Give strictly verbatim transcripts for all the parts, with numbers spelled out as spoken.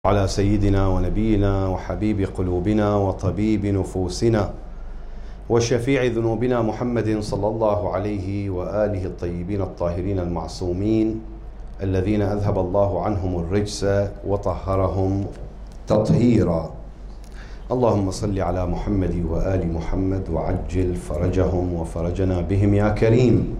على سيدنا ونبينا وحبيب قلوبنا وطبيب نفوسنا وشفيع ذنوبنا محمد صلى الله عليه وآله الطيبين الطاهرين المعصومين الذين أذهب الله عنهم الرجس وطهرهم تطهيرا. اللهم صل على محمد وآل محمد وعجل فرجهم وفرجنا بهم يا كريم،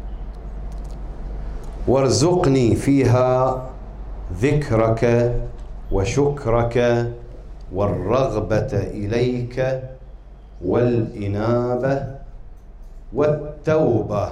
وارزقني فيها ذكرك وشكرك والرغبة إليك والإنابة والتوبة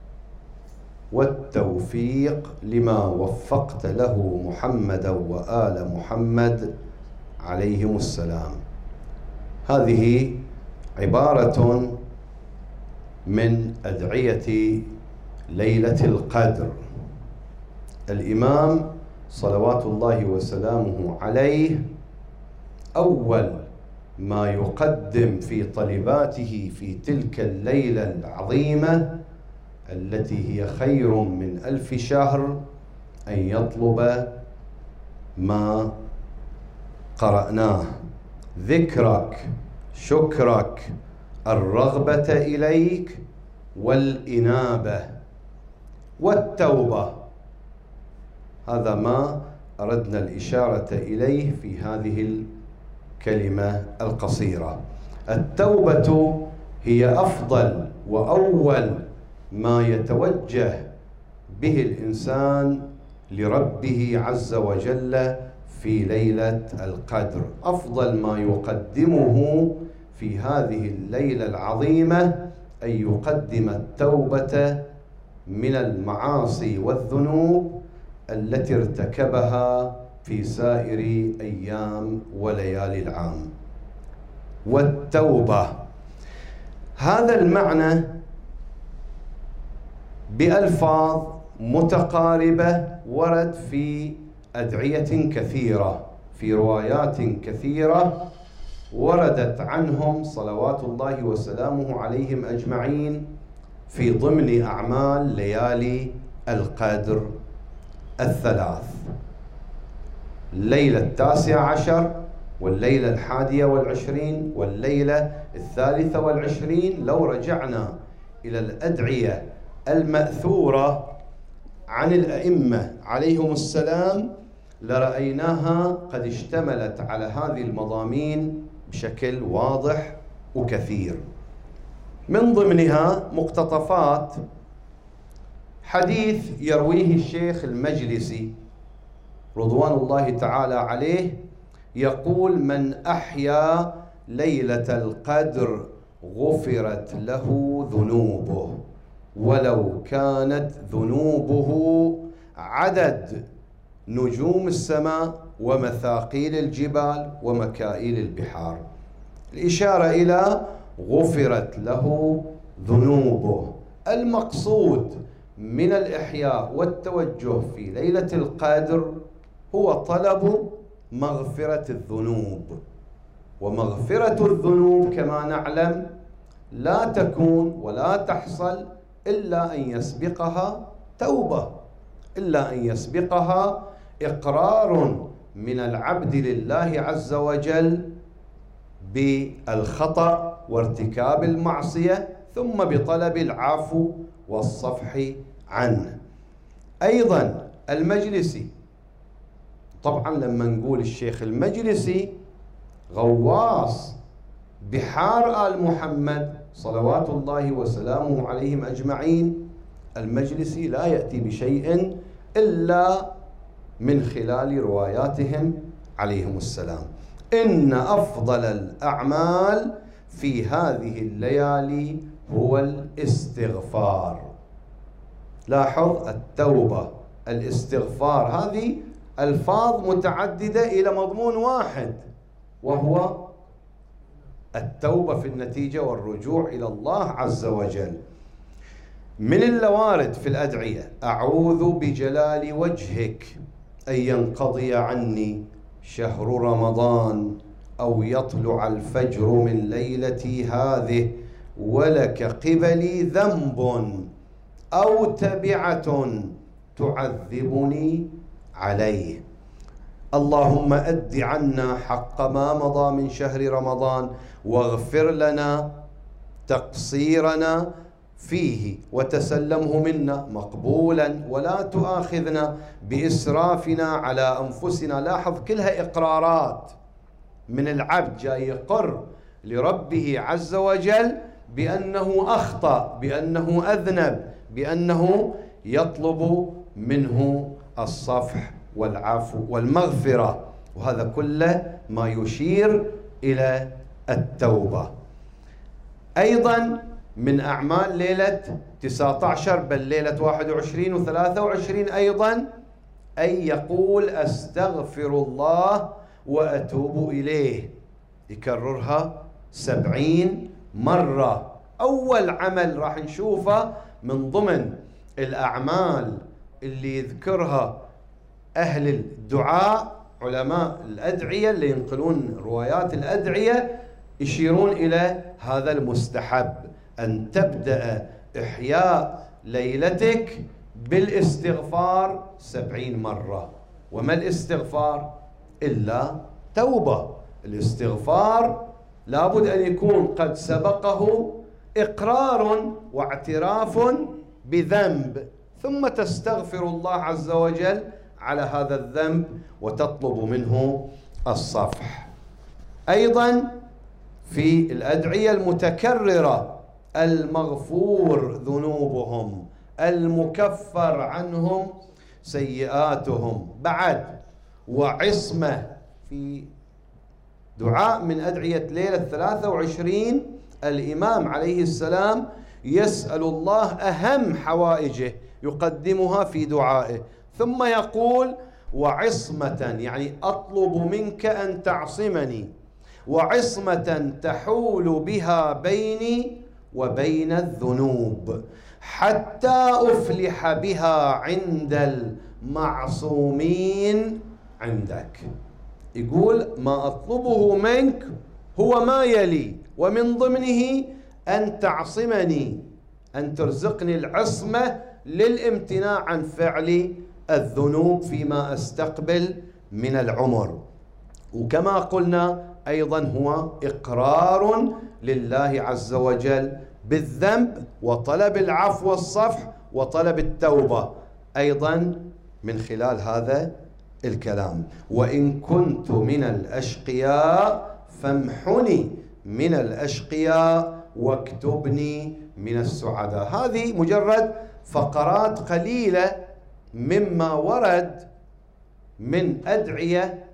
والتوفيق لما وفقت له محمدا وآل محمد عليهم السلام. هذه عبارة من أدعية ليلة القدر. الإمام صلوات الله وسلامه عليه أول ما يقدم في طلباته في تلك الليلة العظيمة التي هي خير من ألف شهر أن يطلب ما قرأناه: ذكرك، شكرك، الرغبة إليك، والإنابة والتوبة. هذا ما أردنا الإشارة إليه في هذه الكلمة القصيرة. التوبة هي أفضل وأول ما يتوجه به الإنسان لربه عز وجل في ليلة القدر. أفضل ما يقدمه في هذه الليلة العظيمة أن يقدم التوبة من المعاصي والذنوب التي ارتكبها في سائر أيام وليالي العام. والتوبة هذا المعنى بألفاظ متقاربة ورد في أدعية كثيرة، في روايات كثيرة وردت عنهم صلوات الله وسلامه عليهم أجمعين في ضمن أعمال ليالي القدر الثلاث: الليلة التاسعة عشر، والليلة الحادية والعشرين، والليلة الثالثة والعشرين. لو رجعنا إلى الأدعية المأثورة عن الأئمة عليهم السلام لرأيناها قد اشتملت على هذه المضامين بشكل واضح وكثير. من ضمنها مقتطفات حديث يرويه الشيخ المجلسي رضوان الله تعالى عليه، يقول: من أحيا ليلة القدر غفرت له ذنوبه ولو كانت ذنوبه عدد نجوم السماء ومثاقيل الجبال ومكائيل البحار. الإشارة إلى غفرت له ذنوبه. المقصود من الإحياء والتوجه في ليلة القدر هو طلب مغفرة الذنوب، ومغفرة الذنوب كما نعلم لا تكون ولا تحصل إلا أن يسبقها توبة، إلا أن يسبقها إقرار من العبد لله عز وجل بالخطأ وارتكاب المعصية، ثم بطلب العفو والصفح عنه. أيضا المجلسي، طبعا لما نقول الشيخ المجلسي غواص بحار آل محمد صلوات الله وسلامه عليهم أجمعين، المجلسي لا يأتي بشيء إلا من خلال رواياتهم عليهم السلام. إن أفضل الأعمال في هذه الليالي هو الاستغفار. لاحظ: التوبة، الاستغفار، هذه ألفاظ متعددة إلى مضمون واحد، وهو التوبة في النتيجة والرجوع إلى الله عز وجل. من الوارد في الأدعية: أعوذ بجلال وجهك أن ينقضي عني شهر رمضان أو يطلع الفجر من ليلتي هذه ولك قبلي ذنب أو تبعة تعذبني عليه. اللهم أد عنا حق ما مضى من شهر رمضان، واغفر لنا تقصيرنا فيه، وتسلمه منا مقبولا، ولا تؤاخذنا بإسرافنا على أنفسنا. لاحظ كلها إقرارات من العبد جاي يقر لربه عز وجل بأنه أخطأ، بأنه أذنب، بأنه يطلب منه الصفح والعفو والمغفرة، وهذا كله ما يشير إلى التوبة. أيضا من أعمال ليلة تسعة عشر بل ليلة واحد وعشرين وثلاثة وعشرين أيضا أن يقول أستغفر الله وأتوب إليه، يكررها سبعين مرة. أول عمل راح نشوفه من ضمن الأعمال اللي يذكرها أهل الدعاء، علماء الأدعية اللي ينقلون روايات الأدعية، يشيرون إلى هذا المستحب، أن تبدأ إحياء ليلتك بالاستغفار سبعين مرة. وما الاستغفار إلا توبة؟ الاستغفار لابد أن يكون قد سبقه إقرار واعتراف بذنب، ثم تستغفر الله عز وجل على هذا الذنب وتطلب منه الصفح. أيضا في الأدعية المتكررة: المغفور ذنوبهم، المكفر عنهم سيئاتهم. بعد وعصمة، في دعاء من أدعية ليلة ثلاثة وعشرين الإمام عليه السلام يسأل الله أهم حوائجه يقدمها في دعائه، ثم يقول وعصمة، يعني أطلب منك أن تعصمني، وعصمة تحول بها بيني وبين الذنوب حتى أفلح بها عند المعصومين عندك. يقول ما أطلبه منك هو ما يلي، ومن ضمنه أن تعصمني، أن ترزقني العصمة للامتناع عن فعل الذنوب فيما أستقبل من العمر. وكما قلنا أيضا هو إقرار لله عز وجل بالذنب، وطلب العفو والصفح، وطلب التوبة أيضا من خلال هذا الكلام. وإن كنت من الأشقياء فامحني من الأشقياء واكتبني من السعداء. هذه مجرد فقرات قليلة مما ورد من أدعية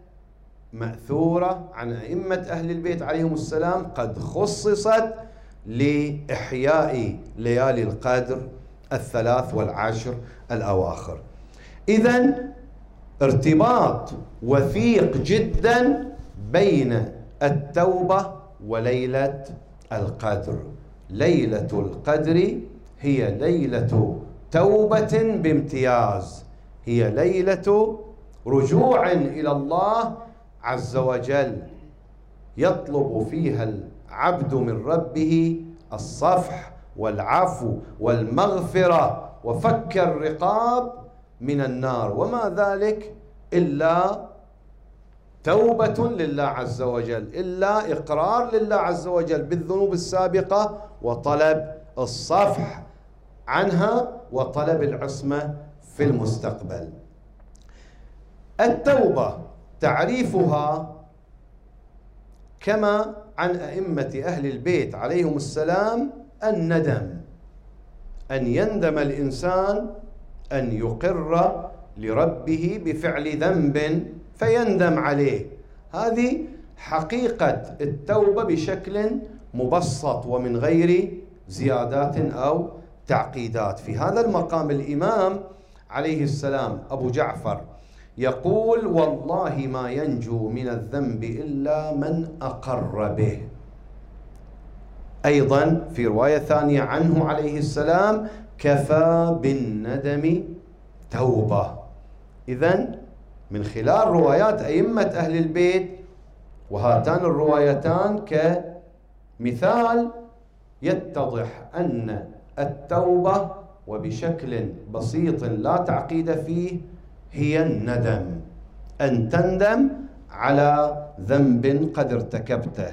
مأثورة عن أئمة أهل البيت عليهم السلام، قد خصصت لإحياء ليالي القدر الثلاث والعشر الأواخر. إذن ارتباط وثيق جدا بين التوبة وليلة القدر. ليلة القدر هي ليلة توبة بامتياز، هي ليلة رجوع إلى الله عز وجل، يطلب فيها العبد من ربه الصفح والعفو والمغفرة وفك الرقاب من النار، وما ذلك إلا توبة لله عز وجل، إلا إقرار لله عز وجل بالذنوب السابقة وطلب الصفح عنها وطلب العصمة في المستقبل. التوبة تعريفها كما عن أئمة أهل البيت عليهم السلام الندم، أن يندم الإنسان، أن يقر لربه بفعل ذنب فيندم عليه. هذه حقيقة التوبة بشكل مبسط ومن غير زيادات أو تعقيدات. في هذا المقام الإمام عليه السلام أبو جعفر يقول والله ما ينجو من الذنب إلا من أقر به. أيضا في رواية ثانية عنه عليه السلام كفى بالندم توبة. إذن من خلال روايات أئمة أهل البيت، وهاتان الروايتان كمثال يتضح أن التوبة وبشكل بسيط لا تعقيد فيه هي الندم، أن تندم على ذنب قد ارتكبته.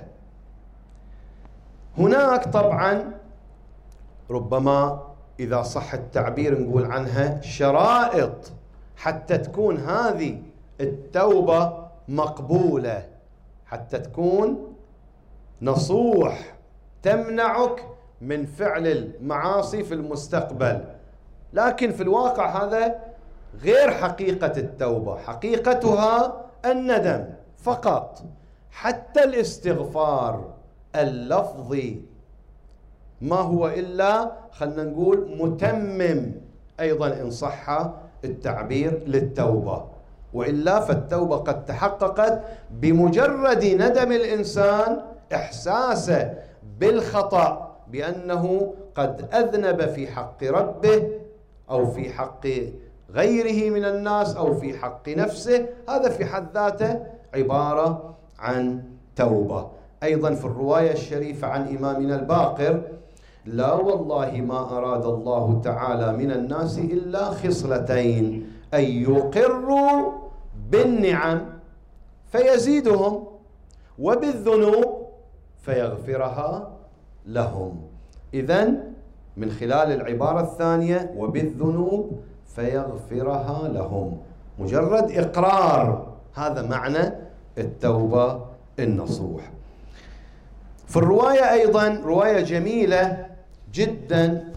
هناك طبعا ربما إذا صح التعبير نقول عنها شرائط حتى تكون هذه التوبة مقبولة، حتى تكون نصوح تمنعك من فعل المعاصي في المستقبل. لكن في الواقع هذا غير حقيقة التوبة، حقيقتها الندم فقط. حتى الاستغفار اللفظي ما هو إلا خلنا نقول متمم أيضا إن صح التعبير للتوبة، وإلا فالتوبة قد تحققت بمجرد ندم الإنسان، إحساسه بالخطأ بأنه قد أذنب في حق ربه أو في حق غيره من الناس أو في حق نفسه، هذا في حد ذاته عبارة عن توبة. أيضا في الرواية الشريفة عن إمامنا الباقر: لا والله ما أراد الله تعالى من الناس إلا خصلتين، أن يقروا بالنعم فيزيدهم، وبالذنوب فيغفرها لهم. إذن من خلال العبارة الثانية وبالذنوب فيغفرها لهم، مجرد إقرار، هذا معنى التوبة النصوح. في الرواية أيضا رواية جميلة جدا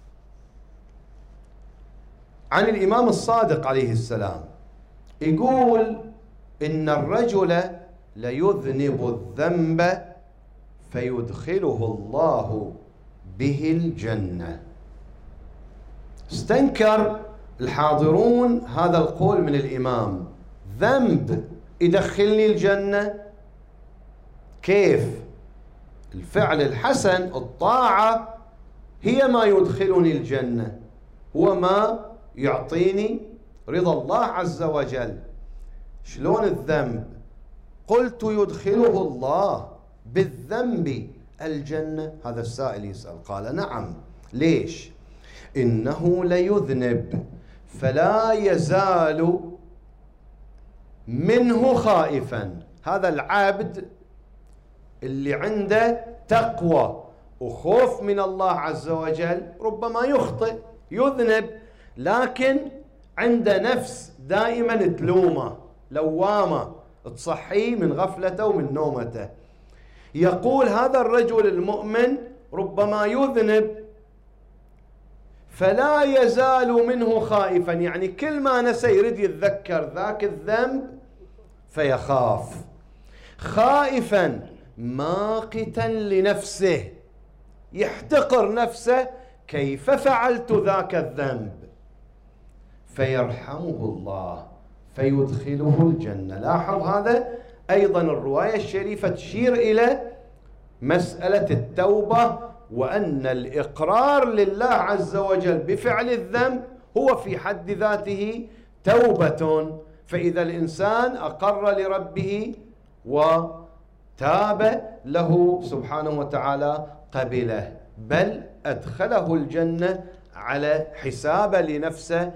عن الإمام الصادق عليه السلام، يقول: إن الرجل ليذنب الذنب فيدخله الله به الجنة. استنكر الحاضرون هذا القول من الإمام: ذنب يدخلني الجنة؟ كيف؟ الفعل الحسن، الطاعة، هي ما يدخلني الجنة، هو ما يعطيني رضا الله عز وجل. شلون الذنب؟ قلت: يدخله الله بالذنب الجنة. هذا السائل يسأل، قال: نعم. ليش؟ إنه ليذنب فلا يزال منه خائفا. هذا العبد اللي عنده تقوى وخوف من الله عز وجل ربما يخطئ يذنب، لكن عنده نفس دائما تلومه، لوامة تصحيه من غفلته ومن نومته. يقول هذا الرجل المؤمن ربما يذنب فلا يزال منه خائفا، يعني كل ما نسى يريد يتذكر ذاك الذنب فيخاف، خائفا ماقتا لنفسه، يحتقر نفسه: كيف فعلت ذاك الذنب؟ فيرحمه الله فيدخله الجنة. لاحظ هذا أيضا الرواية الشريفة تشير إلى مسألة التوبة، وأن الإقرار لله عز وجل بفعل الذنب هو في حد ذاته توبة. فإذا الإنسان أقر لربه وتاب له سبحانه وتعالى قبله، بل أدخله الجنة على حساب لنفسه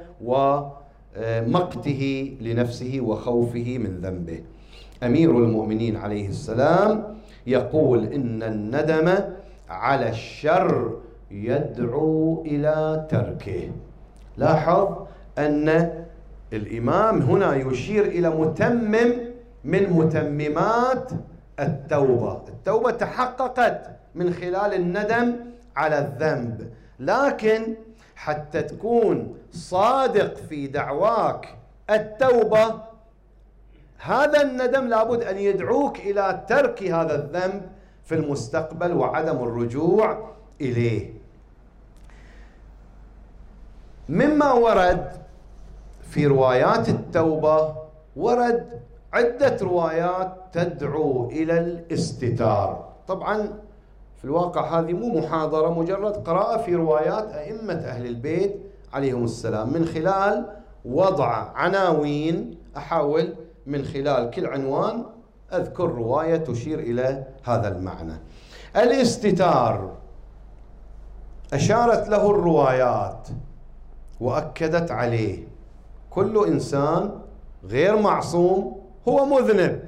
ومقته لنفسه وخوفه من ذنبه. أمير المؤمنين عليه السلام يقول: إن الندم على الشر يدعو إلى تركه. لاحظ أن الإمام هنا يشير إلى متمم من متممات التوبة. التوبة تحققت من خلال الندم على الذنب، لكن حتى تكون صادق في دعواك التوبة، هذا الندم لابد أن يدعوك إلى ترك هذا الذنب في المستقبل وعدم الرجوع إليه. مما ورد في روايات التوبة، ورد عدة روايات تدعو إلى الاستتار. طبعا في الواقع هذه مو محاضرة، مجرد قراءة في روايات أئمة أهل البيت عليهم السلام من خلال وضع عناوين. أحاول من خلال كل عنوان أذكر رواية تشير إلى هذا المعنى. الاستتار أشارت له الروايات وأكدت عليه. كل إنسان غير معصوم هو مذنب.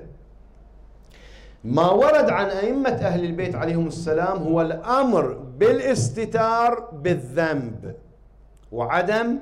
ما ورد عن أئمة أهل البيت عليهم السلام هو الأمر بالاستتار بالذنب وعدم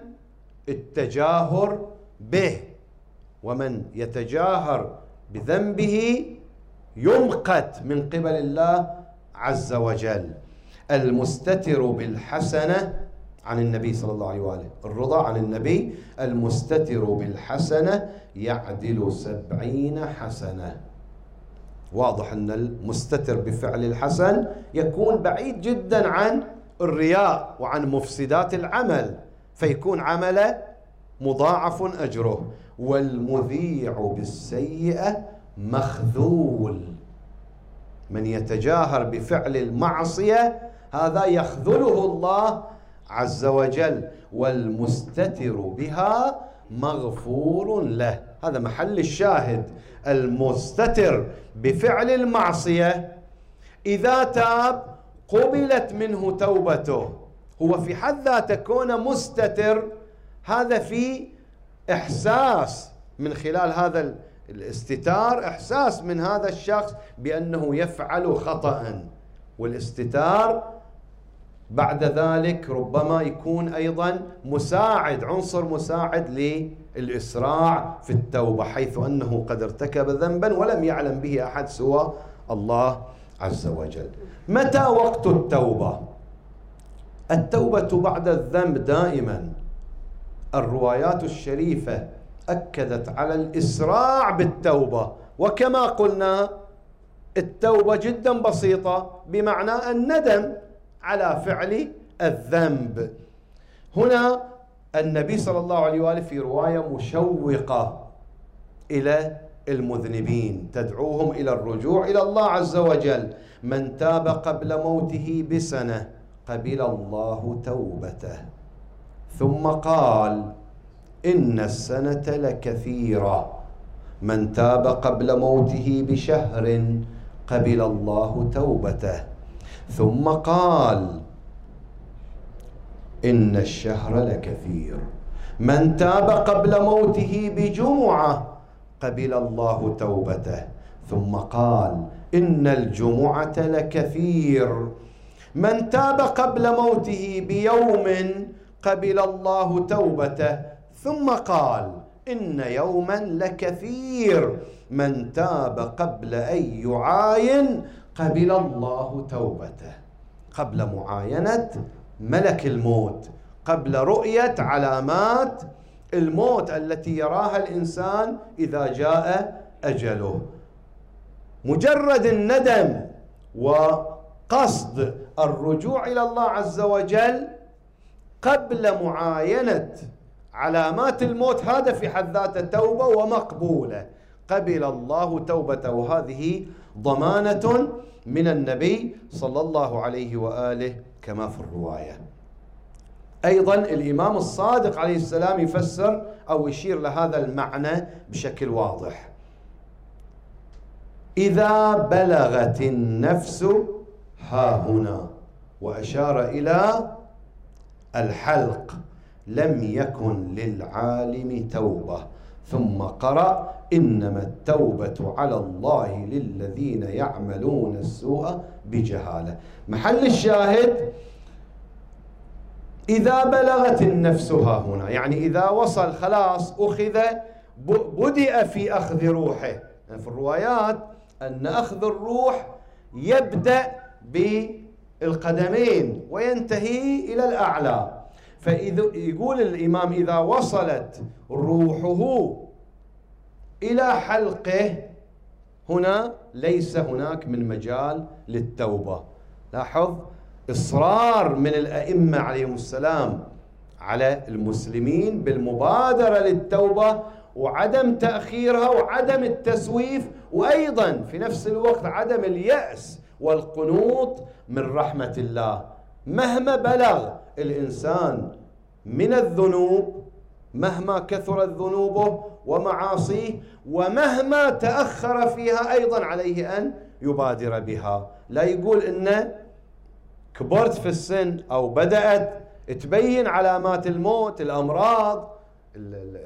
التجاهر به، ومن يتجاهر بذنبه يمقت من قبل الله عز وجل. المستتر بالحسنة عن النبي صلى الله عليه وآله، الرضا عن النبي: المستتر بالحسنة يعدل سبعين حسنة. واضح أن المستتر بفعل الحسن يكون بعيد جدا عن الرياء وعن مفسدات العمل، فيكون عمله مضاعف أجره. والمذيع بالسيئة مخذول، من يتجاهر بفعل المعصية هذا يخذله الله عز وجل، والمستتر بها مغفور له. هذا محل الشاهد. المستتر بفعل المعصية إذا تاب قبلت منه توبته. هو في حد ذاته كونه مستتر، هذا في إحساس من خلال هذا الاستتار، إحساس من هذا الشخص بأنه يفعل خطأ، والاستتار بعد ذلك ربما يكون أيضا مساعد، عنصر مساعد للإسراع في التوبة، حيث أنه قد ارتكب ذنبا ولم يعلم به أحد سوى الله عز وجل. متى وقت التوبة؟ التوبة بعد الذنب دائما. الروايات الشريفة أكدت على الإسراع بالتوبة، وكما قلنا التوبة جدا بسيطة، بمعنى الندم على فعل الذنب. هنا النبي صلى الله عليه وآله في رواية مشوقة إلى المذنبين تدعوهم إلى الرجوع إلى الله عز وجل: من تاب قبل موته بسنة قبل الله توبته. ثم قال: إن السنة لكثيرة. من تاب قبل موته بشهر قبل الله توبته. ثم قال: إن الشهر لكثير. من تاب قبل موته بجمعة قبل الله توبته. ثم قال: إن الجمعة لكثير. من تاب قبل موته بيوم قبل الله توبته. ثم قال: إن يوما لكثير. من تاب قبل أن يعاين قبل الله توبته. قبل معاينة ملك الموت، قبل رؤية علامات الموت التي يراها الإنسان إذا جاء أجله. مجرد الندم وقصد الرجوع إلى الله عز وجل قبل معاينة علامات الموت، هذا في حد ذاته توبة ومقبولة، قبل الله توبته. وهذه ضمانة من النبي صلى الله عليه وآله كما في الرواية. أيضا الإمام الصادق عليه السلام يفسر أو يشير لهذا المعنى بشكل واضح: إذا بلغت النفس ها هنا، وأشار إلى الحلق، لم يكن للعالم توبة. ثم قرأ: إنما التوبة على الله للذين يعملون السوء بجهالة. محل الشاهد: إذا بلغت النفس ها هنا، يعني إذا وصل خلاص أخذ، بدأ في أخذ روحه. يعني في الروايات أن أخذ الروح يبدأ بالقدمين وينتهي إلى الأعلى. فإذا يقول الإمام: إذا وصلت روحه إلى حلقه، هنا ليس هناك من مجال للتوبة. لاحظ إصرار من الأئمة عليهم السلام على المسلمين بالمبادرة للتوبة وعدم تأخيرها وعدم التسويف، وأيضا في نفس الوقت عدم اليأس والقنوط من رحمة الله. مهما بلغ الإنسان من الذنوب، مهما كثرت ذنوبه ومعاصيه، ومهما تأخر فيها، أيضا عليه أن يبادر بها. لا يقول إن كبرت في السن أو بدأت تبين علامات الموت، الأمراض،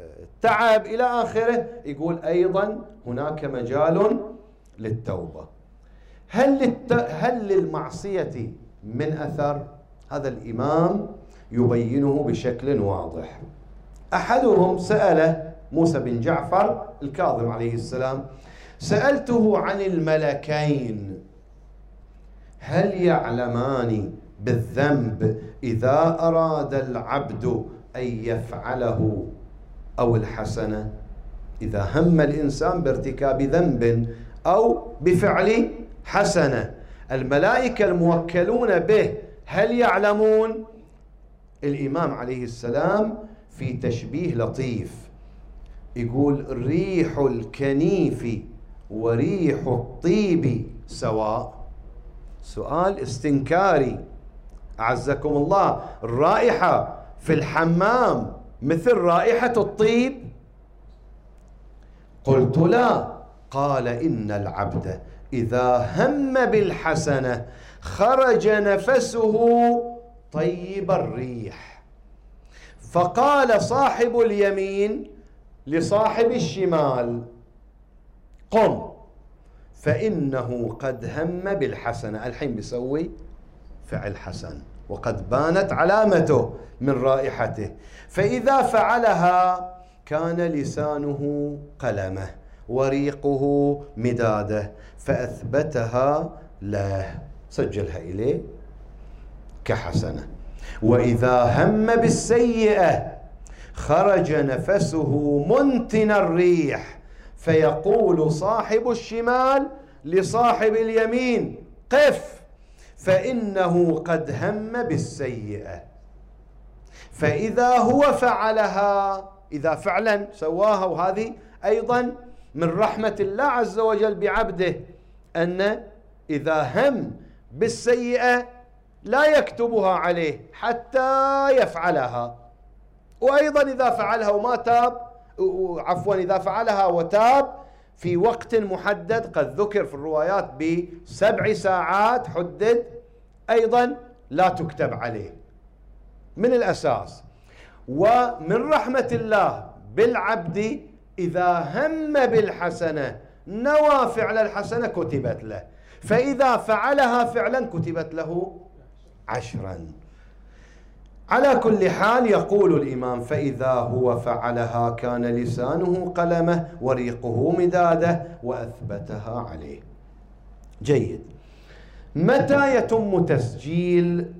تعب إلى آخره، يقول أيضا هناك مجال للتوبة. هل, للت... هل للمعصية من أثر؟ هذا الإمام يبينه بشكل واضح. أحدهم سأله موسى بن جعفر الكاظم عليه السلام، سألته عن الملكين هل يعلمان بالذنب إذا أراد العبد أن يفعله أو الحسنة؟ إذا هم الإنسان بارتكاب ذنب أو بفعل حسنة، الملائكة الموكلون به هل يعلمون؟ الإمام عليه السلام في تشبيه لطيف يقول ريح الكنيف وريح الطيب سواء. سؤال استنكاري، أعزكم الله، الرائحة في الحمام مثل رائحة الطيب؟ قلت لا. قال إن العبد إذا هم بالحسنة خرج نفسه طيب الريح، فقال صاحب اليمين لصاحب الشمال قم فإنه قد هم بالحسنة، الحين بيسوي فعل حسن وقد بانت علامته من رائحته، فإذا فعلها كان لسانه قلمه وريقه مداده فأثبتها له، سجلها إليه كحسنة. وإذا هم بالسيئة خرج نفسه منتن الريح، فيقول صاحب الشمال لصاحب اليمين قف فإنه قد هم بالسيئة. فإذا هو فعلها، إذا فعلا سواها، وهذه أيضا من رحمة الله عز وجل بعبده أن إذا هم بالسيئة لا يكتبها عليه حتى يفعلها، وأيضا إذا فعلها وما تاب، عفوا إذا فعلها وتاب في وقت محدد قد ذكر في الروايات بسبع ساعات حدد، أيضا لا تكتب عليه من الأساس. ومن رحمة الله بالعبد إذا هم بالحسنة نوى فعل الحسنة كتبت له، فإذا فعلها فعلا كتبت له عشرا. على كل حال يقول الإمام فإذا هو فعلها كان لسانه قلمه وريقه مداده وأثبتها عليه. جيد. متى يتم تسجيل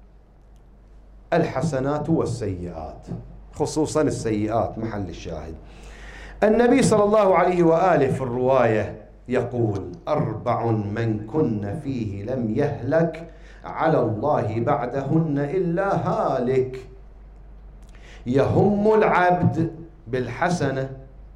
الحسنات والسيئات، خصوصا السيئات محل الشاهد؟ النبي صلى الله عليه وآله في الرواية يقول أربع من كن فيه لم يهلك على الله بعدهن إلا هالك: يهم العبد بالحسنة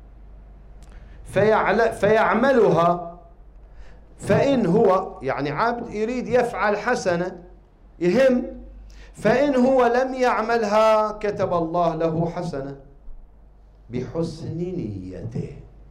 فيعملها، فإن هو يعني عبد يريد يفعل حسنة يهم، فإن هو لم يعملها كتب الله له حسنة بحسن نيته.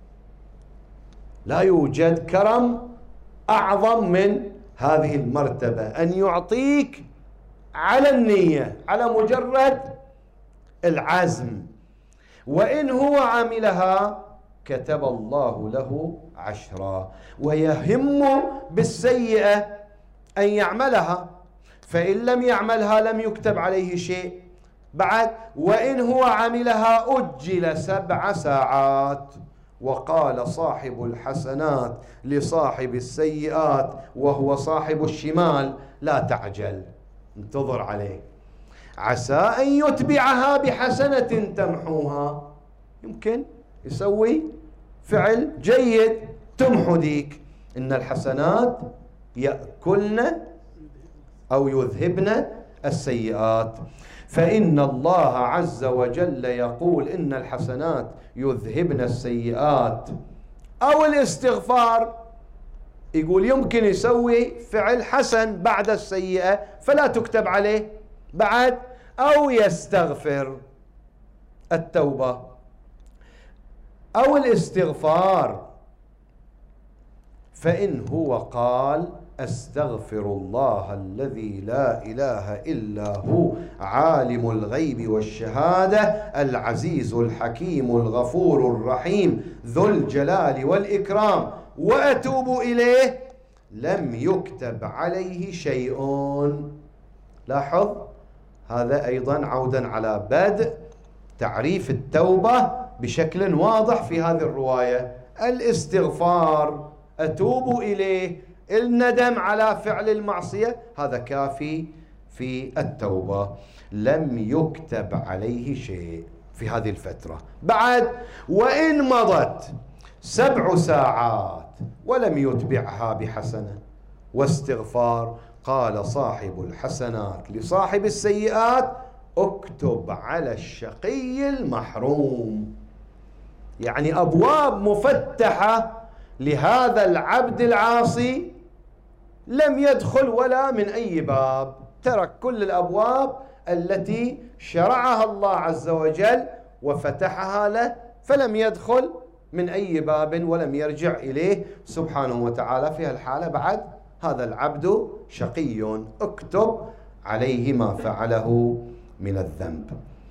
لا يوجد كرم أعظم من هذه المرتبة، أن يعطيك على النية، على مجرد العزم. وإن هو عملها كتب الله له عشرا. ويهم بالسيئة أن يعملها، فإن لم يعملها لم يكتب عليه شيء بعد. وإن هو عملها أجل سبع ساعات. وقال صاحب الحسنات لصاحب السيئات وهو صاحب الشمال لا تعجل، انتظر عليه، عسى أن يتبعها بحسنة تمحوها. يمكن يسوي فعل جيد تمحو ذيك. إن الحسنات يأكلن أو يذهبن السيئات. فإن الله عز وجل يقول إن الحسنات يذهبن السيئات. أو الاستغفار، يقول يمكن يسوي فعل حسن بعد السيئة فلا تكتب عليه بعد، أو يستغفر التوبة أو الاستغفار فإن هو قال أستغفر الله الذي لا إله إلا هو عالم الغيب والشهادة العزيز الحكيم الغفور الرحيم ذو الجلال والإكرام وأتوب إليه، لم يكتب عليه شيء. لاحظ هذا أيضا عودا على بدء تعريف التوبة بشكل واضح في هذه الرواية. الاستغفار، أتوب إليه، الندم على فعل المعصية، هذا كافي في التوبة. لم يكتب عليه شيء في هذه الفترة. بعد وإن مضت سبع ساعات ولم يتبعها بحسنة واستغفار، قال صاحب الحسنات لصاحب السيئات اكتب على الشقي المحروم. يعني أبواب مفتحة لهذا العبد العاصي لم يدخل ولا من أي باب، ترك كل الأبواب التي شرعها الله عز وجل وفتحها له، فلم يدخل من أي باب ولم يرجع إليه سبحانه وتعالى. في الحالة بعد هذا العبد شقي، اكتب عليه ما فعله من الذنب.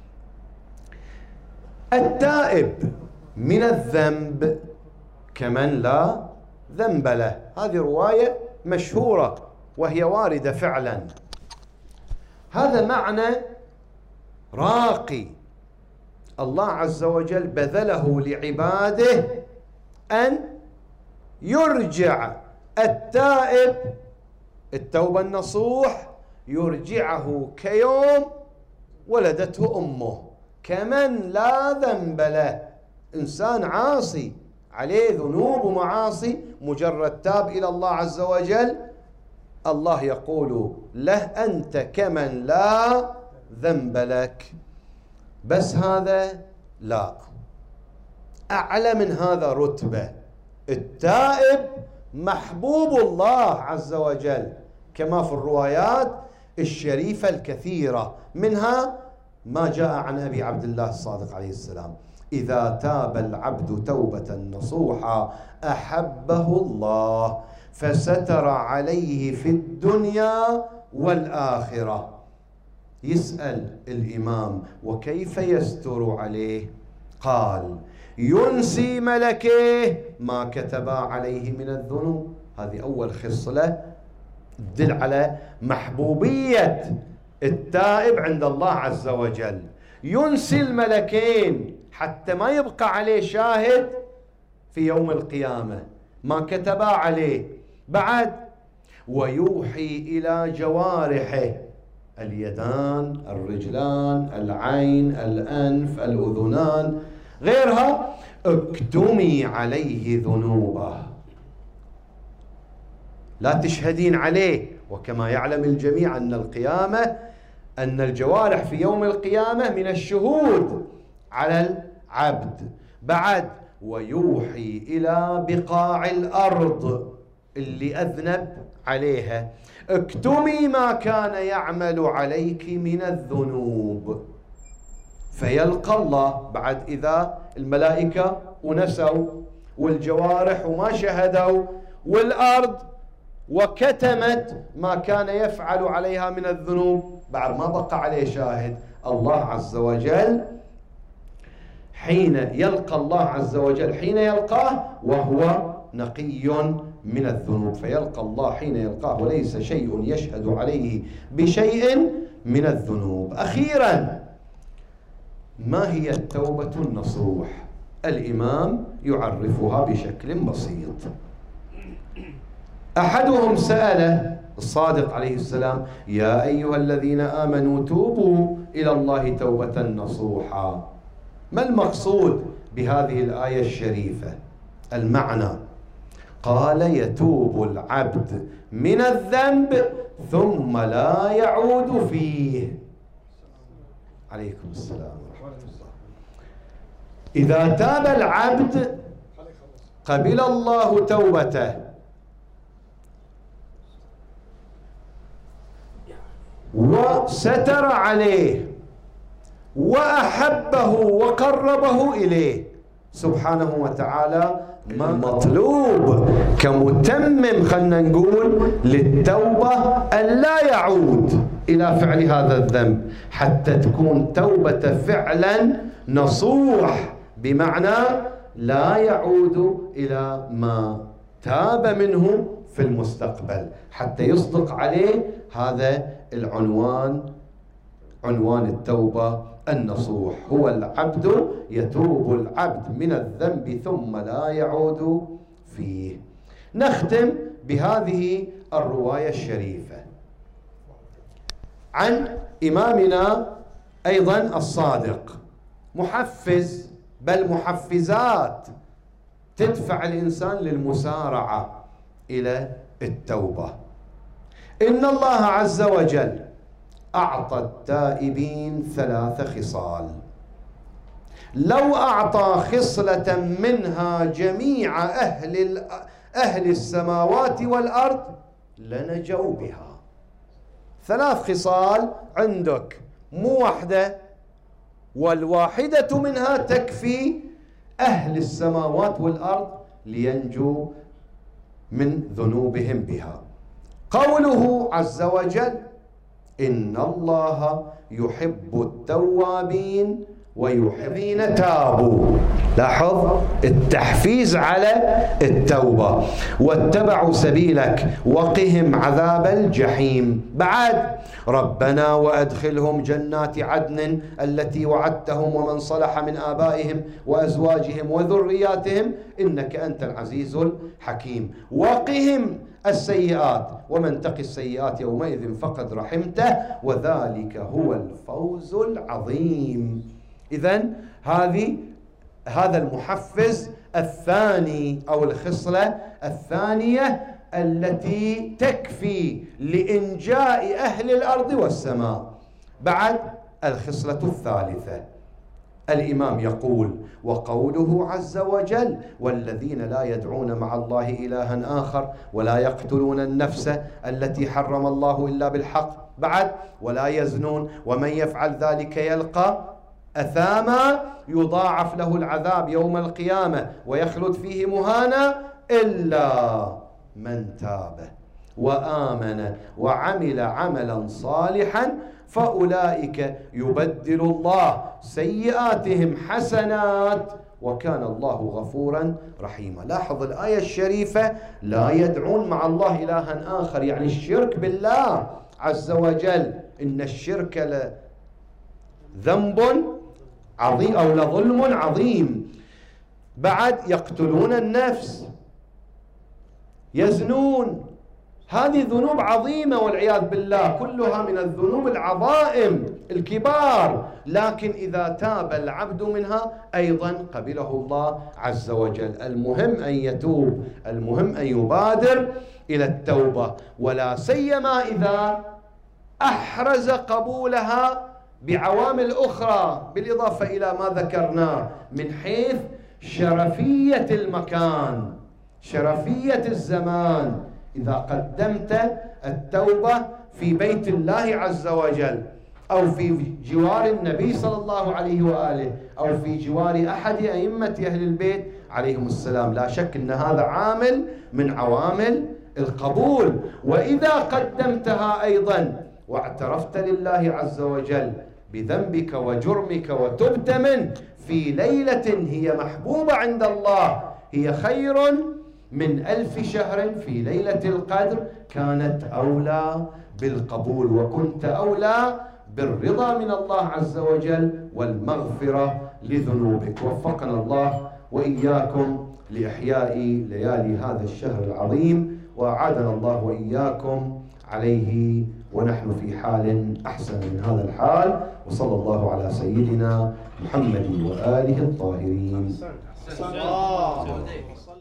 التائب من الذنب كمن لا ذنب له، هذه رواية مشهورة وهي واردة فعلا. هذا معنى راقي الله عز وجل بذله لعباده، أن يرجع التائب التوبة النصوح، يرجعه كيوم ولدته أمه، كمن لا ذنب له. إنسان عاصي عليه ذنوب ومعاصي، مجرد تاب إلى الله عز وجل، الله يقول له أنت كمن لا ذنب لك. بس هذا لا، أعلى من هذا رتبة. التائب محبوب الله عز وجل، كما في الروايات الشريفة الكثيرة، منها ما جاء عن أبي عبد الله الصادق عليه السلام: إذا تاب العبد توبة نصوحا أحبه الله فستر عليه في الدنيا والآخرة. يسأل الإمام: وكيف يستر عليه؟ قال: ينسي ملكيه ما كتبا عليه من الذنوب. هذه أول خصلة تدل على محبوبية التائب عند الله عز وجل. ينسي الملكين حتى ما يبقى عليه شاهد في يوم القيامة ما كتبا عليه. بعد ويوحي إلى جوارحه: اليدان، الرجلان، العين، الأنف، الأذنان، غيرها، اكتمي عليه ذنوبه، لا تشهدين عليه. وكما يعلم الجميع أن القيامة أن الجوارح في يوم القيامة من الشهود على العبد. بعد ويوحي إلى بقاع الأرض اللي أذنب عليها: اكتمي ما كان يعمل عليك من الذنوب. فيلقى الله بعد إذا الملائكة ونسوا والجوارح وما شهدوا والأرض وكتمت ما كان يفعل عليها من الذنوب، بعد ما بقى عليه شاهد، الله عز وجل حين يلقى الله عز وجل حين يلقاه وهو نقي من الذنوب. فيلقى الله حين يلقاه وليس شيء يشهد عليه بشيء من الذنوب. أخيرا، ما هي التوبة النصوح؟ الإمام يعرفها بشكل بسيط. أحدهم سأله الصادق عليه السلام: يا أيها الذين آمنوا توبوا إلى الله توبة نصوحا. ما المقصود بهذه الآية الشريفة؟ المعنى: قال: يتوب العبد من الذنب ثم لا يعود فيه. عليكم السلام ورحمة الله. إذا تاب العبد قبل الله توبته وستر عليه وأحبه وقربه إليه سبحانه وتعالى، مطلوب كمتمم خلنا نقول للتوبة أن لا يعود إلى فعل هذا الذنب، حتى تكون توبة فعلا نصوح، بمعنى لا يعود إلى ما تاب منه في المستقبل، حتى يصدق عليه هذا العنوان، عنوان التوبة النصوح. هو العبد يتوب العبد من الذنب ثم لا يعود فيه. نختم بهذه الرواية الشريفة عن إمامنا أيضا الصادق، محفز بل محفزات تدفع الإنسان للمسارعة إلى التوبة. إن الله عز وجل أعطى التائبين ثلاث خصال، لو أعطى خصلة منها جميع أهل أهل السماوات والأرض لنجوا بها. ثلاث خصال عندك، مو واحدة، والواحدة منها تكفي أهل السماوات والأرض لينجوا من ذنوبهم بها. قوله عز وجل: إن الله يحب التوابين ويحب الذين تابوا. لاحظ التحفيز على التوبة. واتبعوا سبيلك وقهم عذاب الجحيم. بعد: ربنا وأدخلهم جنات عدن التي وعدتهم ومن صلح من آبائهم وأزواجهم وذرياتهم إنك أنت العزيز الحكيم. وقهم السيئات ومن تق السيئات يومئذ فقد رحمته وذلك هو الفوز العظيم. إذن هذه هذا المحفز الثاني أو الخصلة الثانية التي تكفي لإنجاء أهل الأرض والسماء. بعد الخصلة الثالثة الإمام يقول: وقوله عز وجل: والذين لا يدعون مع الله إلها آخر ولا يقتلون النفس التي حرم الله إلا بالحق. بعد: ولا يزنون ومن يفعل ذلك يلقى أثاما يضاعف له العذاب يوم القيامة ويخلد فيه مهانا إلا من تاب وآمن وعمل عملا صالحا فأولئك يبدل الله سيئاتهم حسنات وكان الله غفورا رحيما. لاحظ الآية الشريفة: لا يدعون مع الله إلها آخر، يعني الشرك بالله عز وجل. إن الشرك لذنب عظيم أو لظلم عظيم. بعد: يقتلون النفس، يزنون، هذه ذنوب عظيمة والعياذ بالله، كلها من الذنوب العظائم الكبار، لكن إذا تاب العبد منها أيضا قبله الله عز وجل. المهم أن يتوب، المهم أن يبادر إلى التوبة، ولا سيما إذا أحرز قبولها بعوامل أخرى بالإضافة إلى ما ذكرناه من حيث شرفية المكان، شرفية الزمان. إذا قدمت التوبة في بيت الله عز وجل أو في جوار النبي صلى الله عليه وآله أو في جوار أحد أئمة أهل البيت عليهم السلام، لا شك أن هذا عامل من عوامل القبول. وإذا قدمتها أيضا واعترفت لله عز وجل بذنبك وجرمك وتبت منه في ليلة هي محبوبة عند الله، هي خير من ألف شهر في ليلة القدر، كانت أولى بالقبول وكنت أولى بالرضا من الله عز وجل والمغفرة لذنوبك. وفقنا الله وإياكم لإحياء ليالي هذا الشهر العظيم، وأعادنا الله وإياكم عليه ونحن في حال أحسن من هذا الحال. وصلى الله على سيدنا محمد وآله الطاهرين.